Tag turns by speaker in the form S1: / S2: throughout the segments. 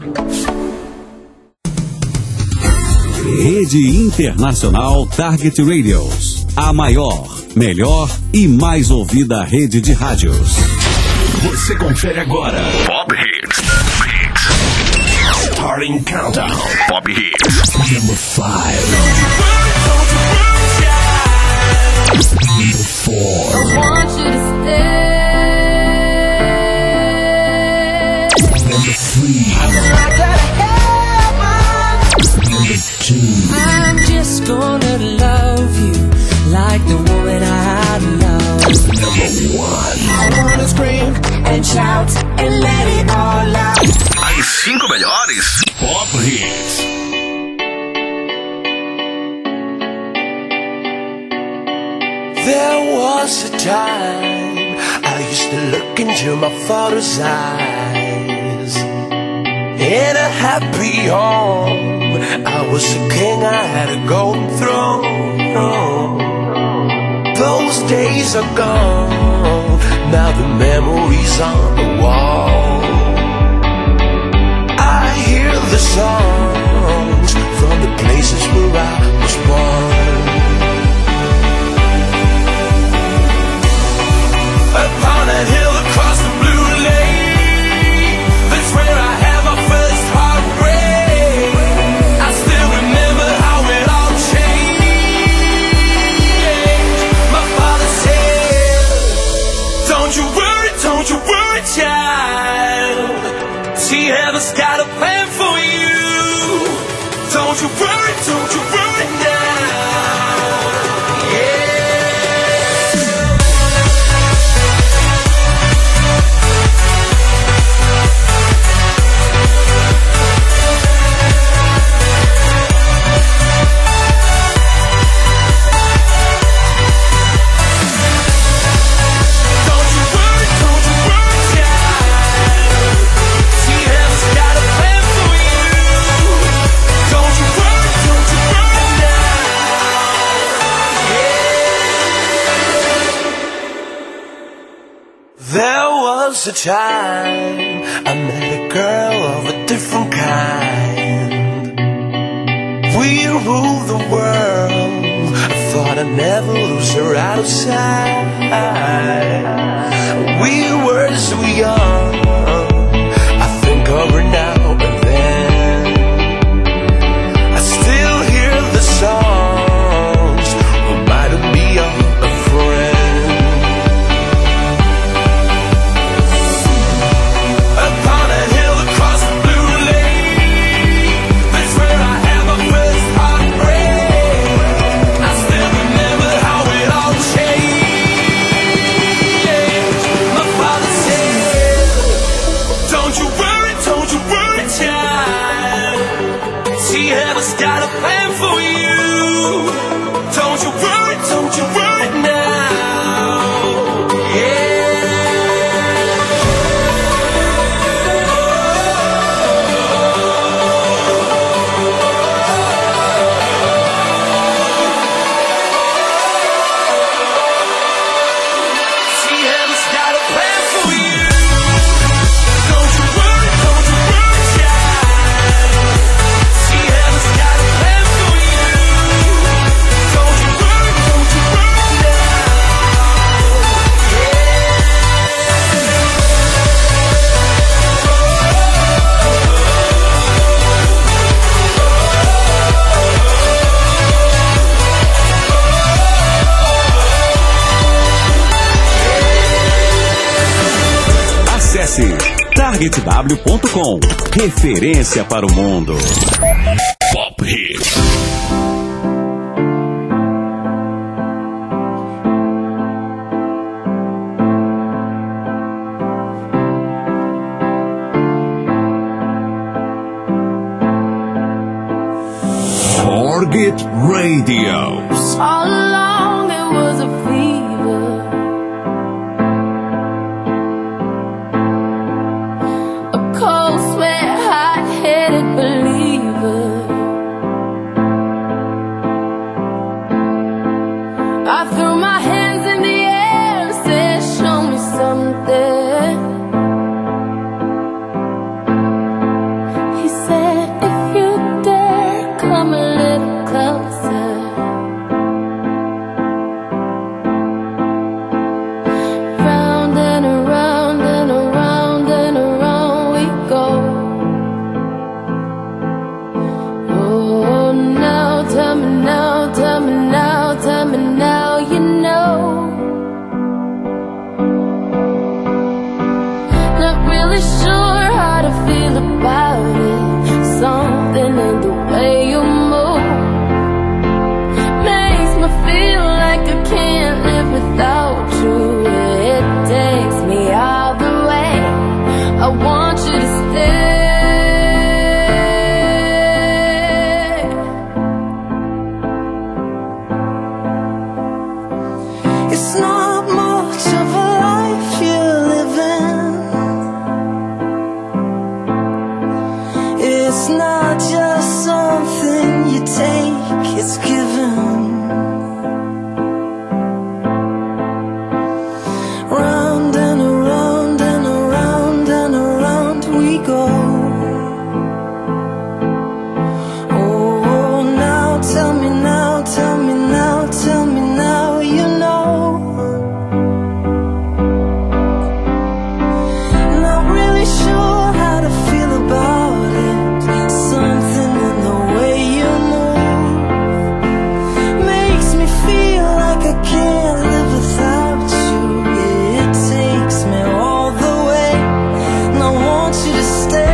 S1: Rede Internacional Target Radios. A maior, melhor e mais ouvida rede de rádios.
S2: Você confere agora. Pop Hits. Starting Countdown. Pop Hits. Number 5. Number 4.
S3: I want you to stay.
S2: Number 3. Number 2.
S4: I'm just gonna love you like the woman I love.
S2: Number 1.
S4: I wanna scream and shout and let it all out.
S2: As 5 melhores Pop Hits.
S5: There was a time I used to look into my father's eyes. In a happy home, I was a king, I had a golden throne. Those days are gone, now the memories on the wall. I hear the songs from the places where I was born. Upon a hill across the blue lake, that's where I had my first heartbreak. I still remember how it all changed. My father said, don't you worry, child. She heaven's got a plan for you. Don't you worry now. Yeah. There was a time I met a girl of a different kind. We ruled the world. I thought I'd never lose her out of sight. We were so young. I think of her now and then. I still hear the songs, reminding me of a friend. Got a plan for you. Don't you worry now. She has got a plan for you. Don't you worry, child. She has got a plan for you. Don't you worry now.
S1: Acesse targetw.com. Referência para o mundo.
S2: Pop Hits.
S1: Target Radio.
S3: All along there was a fever, a cold sweat, hot-headed believer. I threw my hands in the air and said, show me something. He said, if you dare, come a little closer. Round and around and around and around we go. Oh, now tell me now, tell me now, tell me now, you know. Not really sure how to feel about it. Something in the way you move makes me feel like I can't live without you. It takes me all the way. I want you to stay.
S4: It's not much of a life you're living. It's not just something you take, it's given. Round and around and around and around we go. Oh, now tell me now, tell me now, tell me now, you know. Not really sure how to feel about it. Something in the way you move makes me feel like I can't live without you. It takes me all the way, and I want you to stay.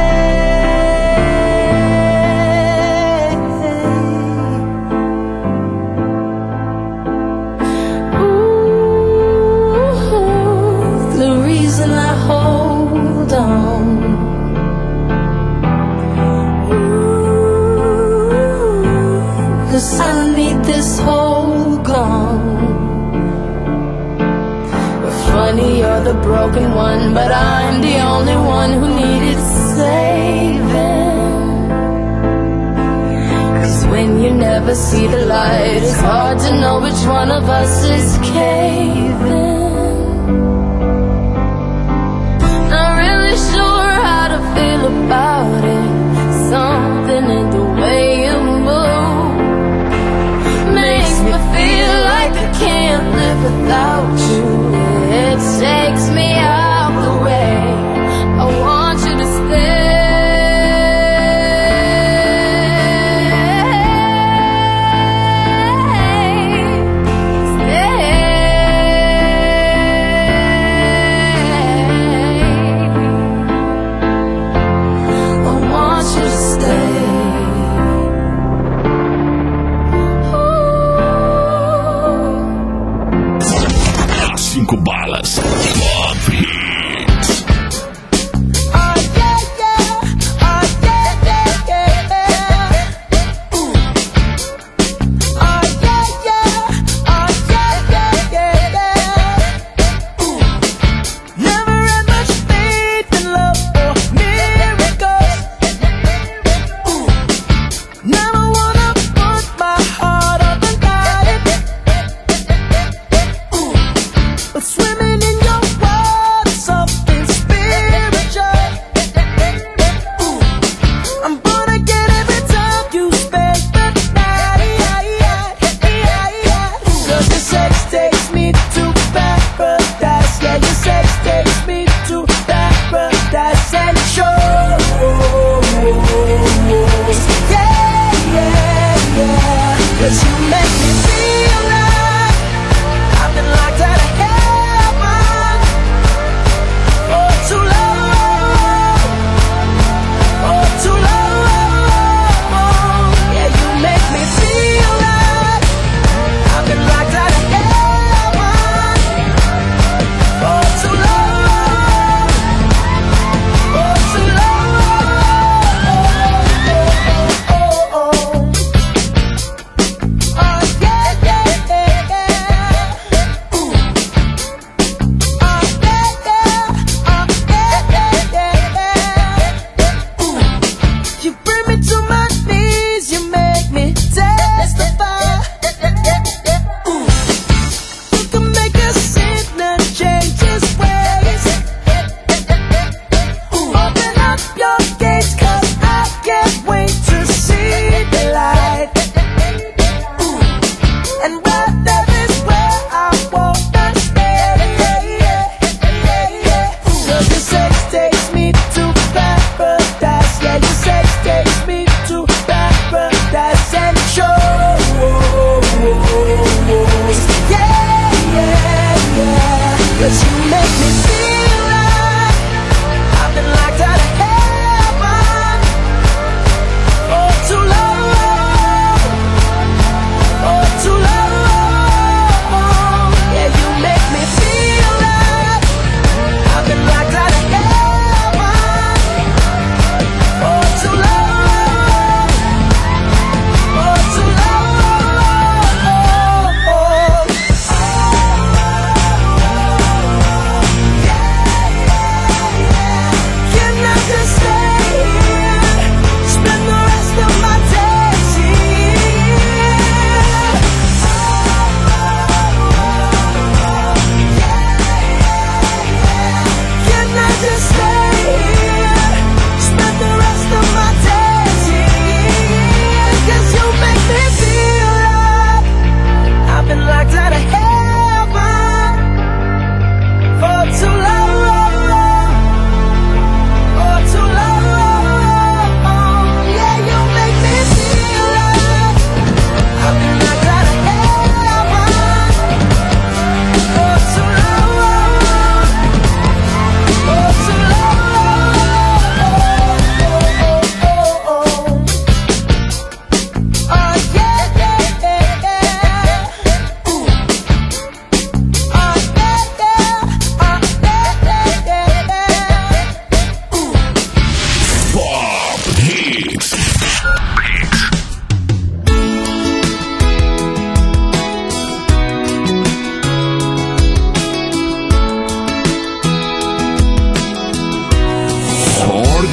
S4: Ooh, the reason I hold on. Ooh, 'cause I need this whole gone. Funny, you're the broken one, but I'm the only one who needed saving. 'Cause when you never see the light, it's hard to know which one of us is caving. Not really sure how to feel about it. Something in the way you move makes me feel like I can't live without you. It takes me out the way. I want you to stay. Stay.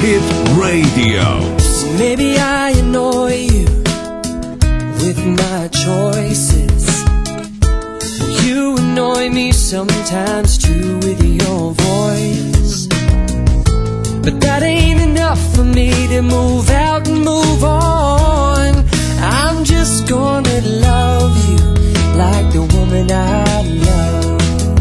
S1: Hit Radio.
S6: Maybe I annoy you with my choices. You annoy me sometimes too with your voice. But that ain't enough for me to move out and move on. I'm just gonna love you like the woman I love.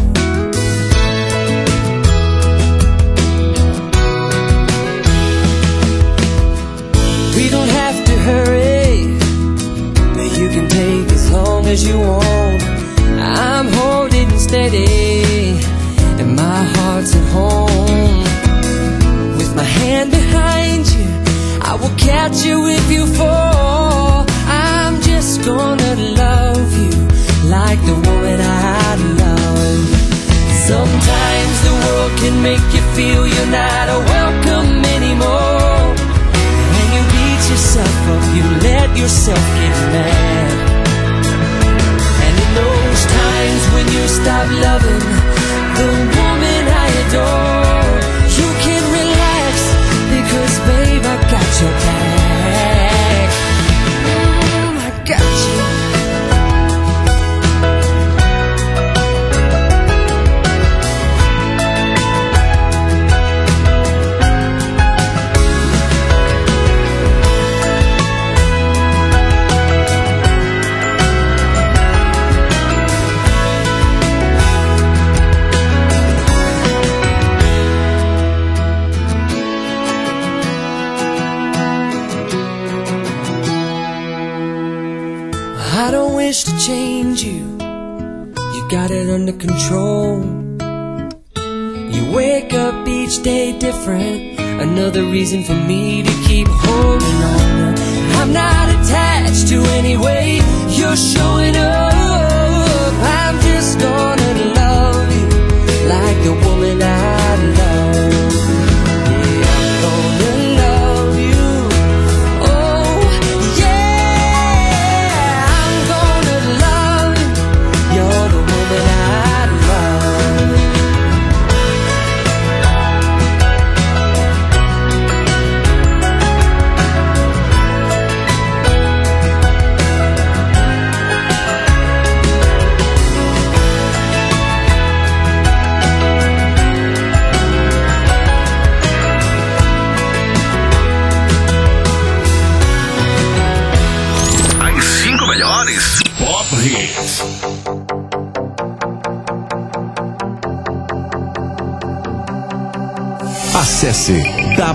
S6: We don't have to hurry, you can take as long as you want. I'm holding steady and my heart's at home. With my hand behind you, I will catch you if you fall. I'm just gonna love you like the woman I love. Sometimes the world can make you feel you're not welcome anymore. And you beat yourself up, you let yourself get mad. And in those times when you stop loving the woman I adore, you can relax because babe, I got your back. I got you. I don't wish to change you, you got it under control. You wake up each day different, another reason for me to keep holding on. I'm not attached to any way you're showing up. I'm just gonna love you like the woman I love. Yeah, I'm gonna love you. Oh, yeah, I'm gonna love you. You're the woman I love.
S2: As 5 melhores Pop Hits.
S1: Acesse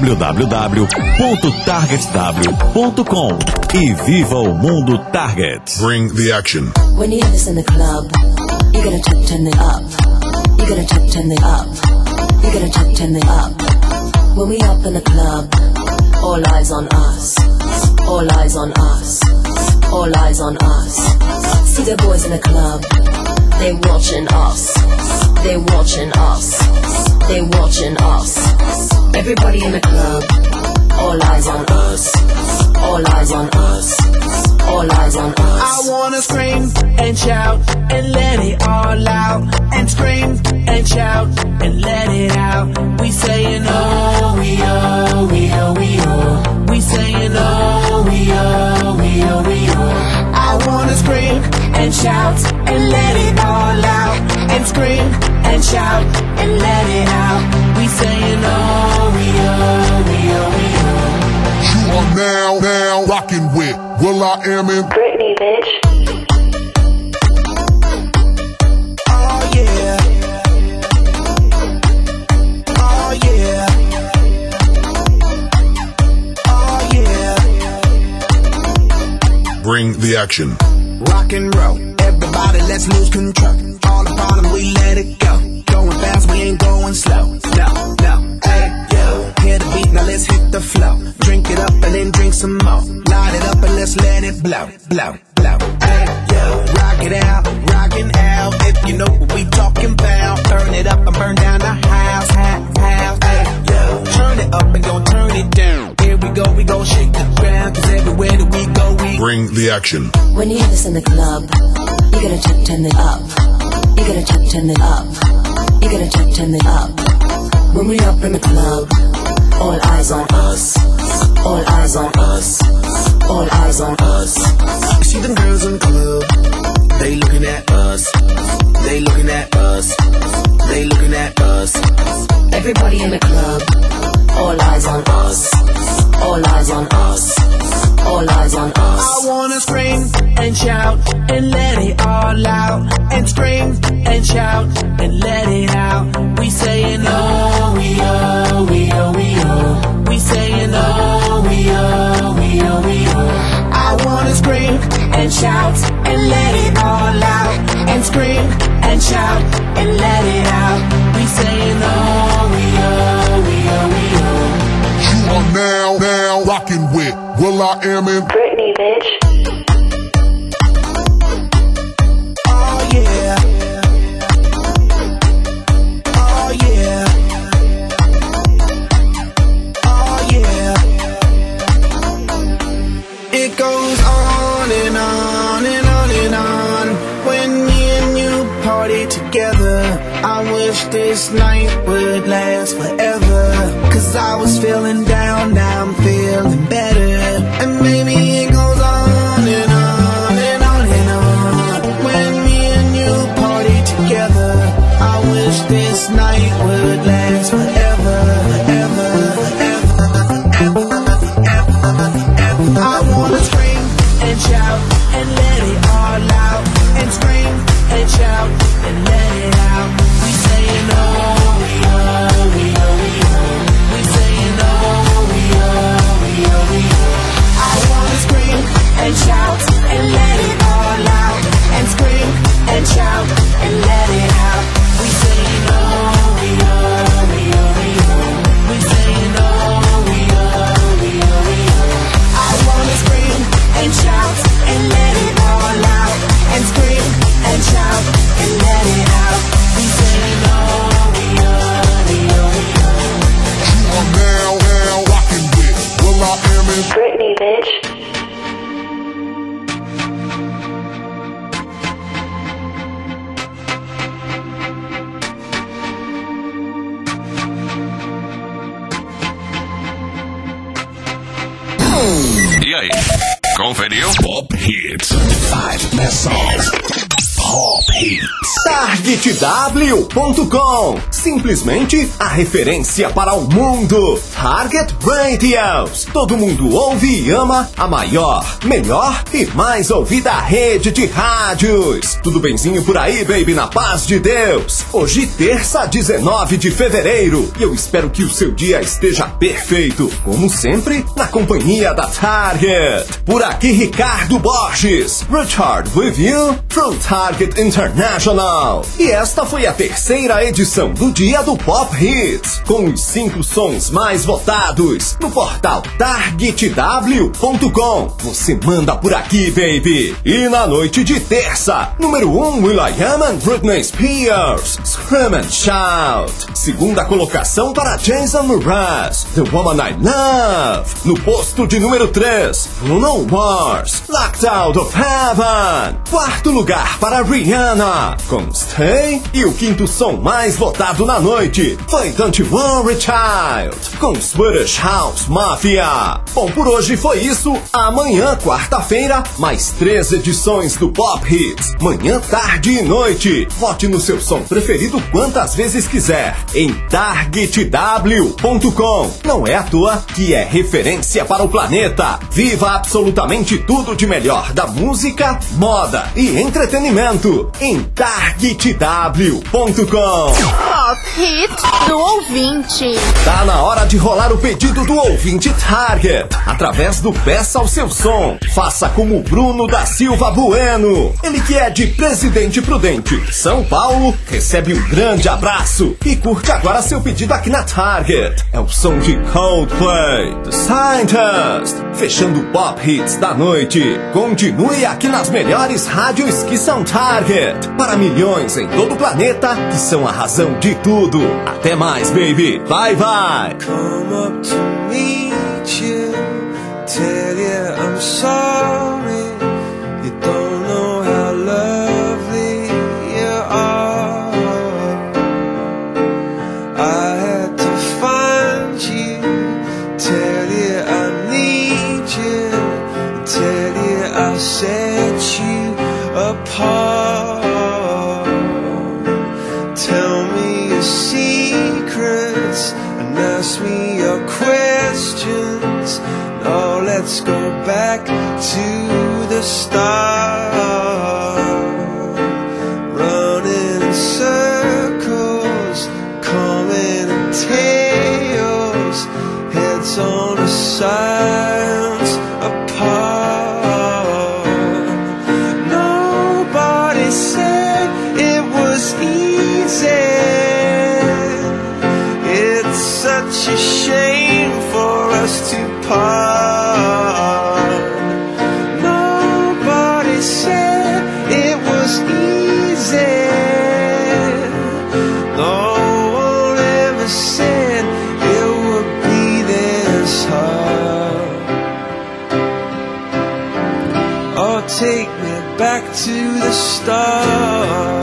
S1: www.targetw.com e viva o mundo Target.
S2: Bring the action.
S7: When you hear this in the club, you gotta turn it up. You gotta turn it up. You gotta turn it up. When we up in the club, all eyes on us. All eyes on us. All eyes on us. See the boys in the club, they watching us. They watching us. They watching us. Everybody in the club, all eyes on us. All eyes on us. All eyes on us.
S5: I wanna scream and shout and let it all out. And scream and shout and let it out. We saying oh, we oh, we oh, we oh. We saying oh, we oh, we oh, we oh. I wanna scream and shout and let it all out. And scream and shout and let it out. We saying oh, we oh, we oh, we oh.
S8: You are now rocking with will.i.am in
S7: Britney, bitch.
S5: Oh yeah. Oh yeah. Oh yeah.
S8: Bring the action.
S5: Rock and roll, everybody let's lose control. All the bottom we let it go. Going fast, we ain't going slow. No, no, hey, yo. Hear the beat, now let's hit the flow. Drink it up and then drink some more. Light it up and let's let it blow, blow, blow. Hey, yo. Rock it out, rockin' out. If you know what we talking about. Turn it up and burn down the house, house. Hey, yo. Turn it up and gon' turn it down. Here we go shake the ground. Cause everywhere that we go, we
S8: Bring the action.
S7: When you hear this in the club, you gotta turn it up. You gotta turn it up. You gotta turn it up. When we up in the club, all eyes on us. All eyes on us. All eyes on us.
S5: You see them girls in the club, they looking at us. They looking at us. They looking at us.
S7: Everybody in the club, all eyes on us. All eyes on us. All eyes on us.
S5: I wanna scream and shout and let it all out. And scream and shout and let it out. We saying oh, we oh, we oh, we oh. We saying oh, we oh, we oh, we oh. I wanna scream and shout and let it all out. And scream and shout and let it out. We saying oh, we oh, we oh, we oh.
S8: You are now rocking with will.i.am in
S7: Britney, bitch.
S5: Oh yeah. Oh yeah. Oh yeah. It goes on and on and on and on. When me and you party together, I wish this night would last forever. Cause I was feeling down, now I'm feeling better. And maybe it goes on and on and on and on. When me and you party together, I wish this night would last forever, forever, forever, forever. I wanna scream and shout and let it all out. And scream and shout and let it out. We saying oh, we oh, we oh, we oh. We saying oh, we oh, we oh, we oh. I wanna scream and shout and let it all out. And scream and shout and let it out. We saying oh, we oh, we oh, we oh. We saying oh, we oh, we oh, we oh. I wanna scream and shout and let it all out. And scream and shout and let it out. We saying oh, we oh, we oh, we oh.
S8: You are now rocking with will.i.am in
S7: Britney, bitch.
S2: E aí, conferiu? Pop Hits. 5 best songs. Pop Hits.
S9: TargetW.com. Simplesmente a referência para o mundo. Target Radios. Todo mundo ouve e ama a maior, melhor e mais ouvida rede de rádios. Tudo benzinho por aí, baby, na paz de Deus. Hoje, terça, 19 de fevereiro. E eu espero que o seu dia esteja perfeito. Como sempre, na companhia da Target. Por aqui, Ricardo Borges. Richard with you from Target International. E esta foi a terceira edição do Dia do Pop Hits, com os 5 sons mais votados no portal TargetW.com. Você manda por aqui, baby. E na noite de terça, número 1, will.i.am and Britney Spears, Scream and Shout. Segunda colocação para Jason Mraz, The Woman I Love. No posto de número 3, Bruno Mars, Locked Out of Heaven. Quarto lugar para Rihanna, com Stay. E o quinto som mais votado na noite foi Don't You Worry Child, com Swedish House Mafia. Bom, por hoje foi isso. Amanhã, quarta-feira, mais 3 edições do Pop Hits. Manhã, tarde e noite. Vote no seu som preferido quantas vezes quiser em TargetW.com. Não é à toa que é referência para o planeta. Viva absolutamente tudo de melhor da música, moda e entretenimento em TargetW.com.
S4: Pop Hits do ouvinte.
S9: Tá na hora de rolar o pedido do ouvinte Target através do Peça ao Seu Som. Faça como Bruno da Silva Bueno. Ele que é de Presidente Prudente, São Paulo, recebe um grande abraço e curte agora seu pedido aqui na Target. É o som de Coldplay, The Scientist, fechando o Pop Hits da noite. Continue aqui nas melhores rádios que são Target, para milhões em todo o planeta que são a razão de tudo. Até mais, baby. Bye, bye.
S6: Come up to meet you, tell you I'm sorry. You don't know how lovely you are. I had to
S10: let's go back to the start. Running in circles, coming in tails, heads on the sides apart. Nobody said it was easy. It's such a shame for us to part. Nobody said it was easy. No one ever said it would be this hard. Oh, take me back to the start.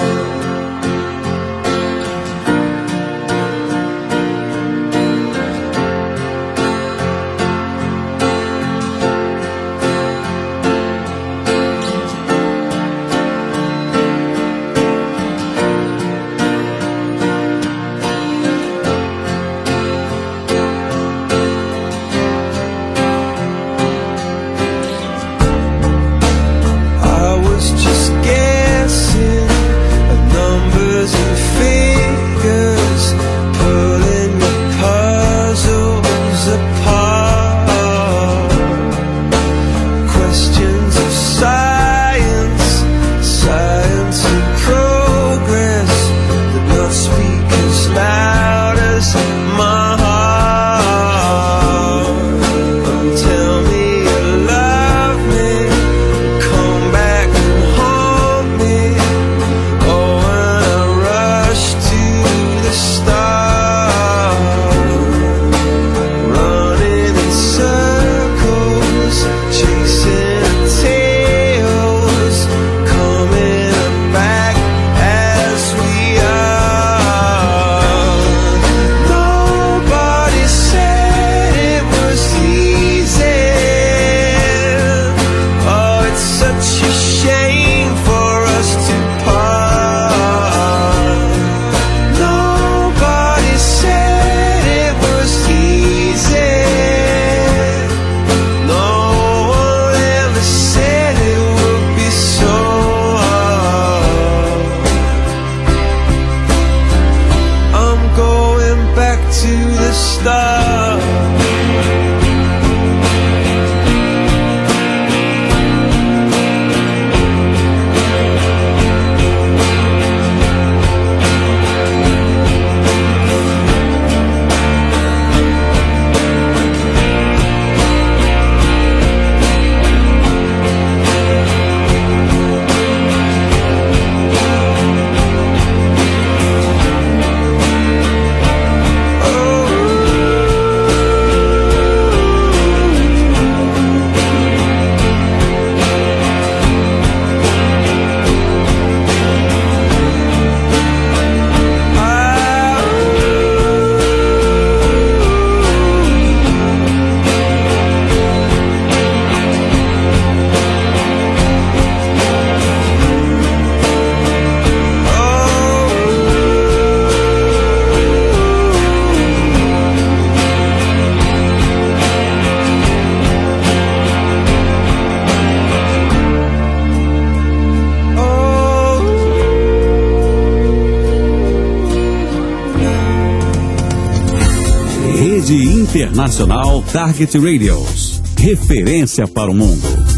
S1: Internacional Target Radios. Referência para o mundo.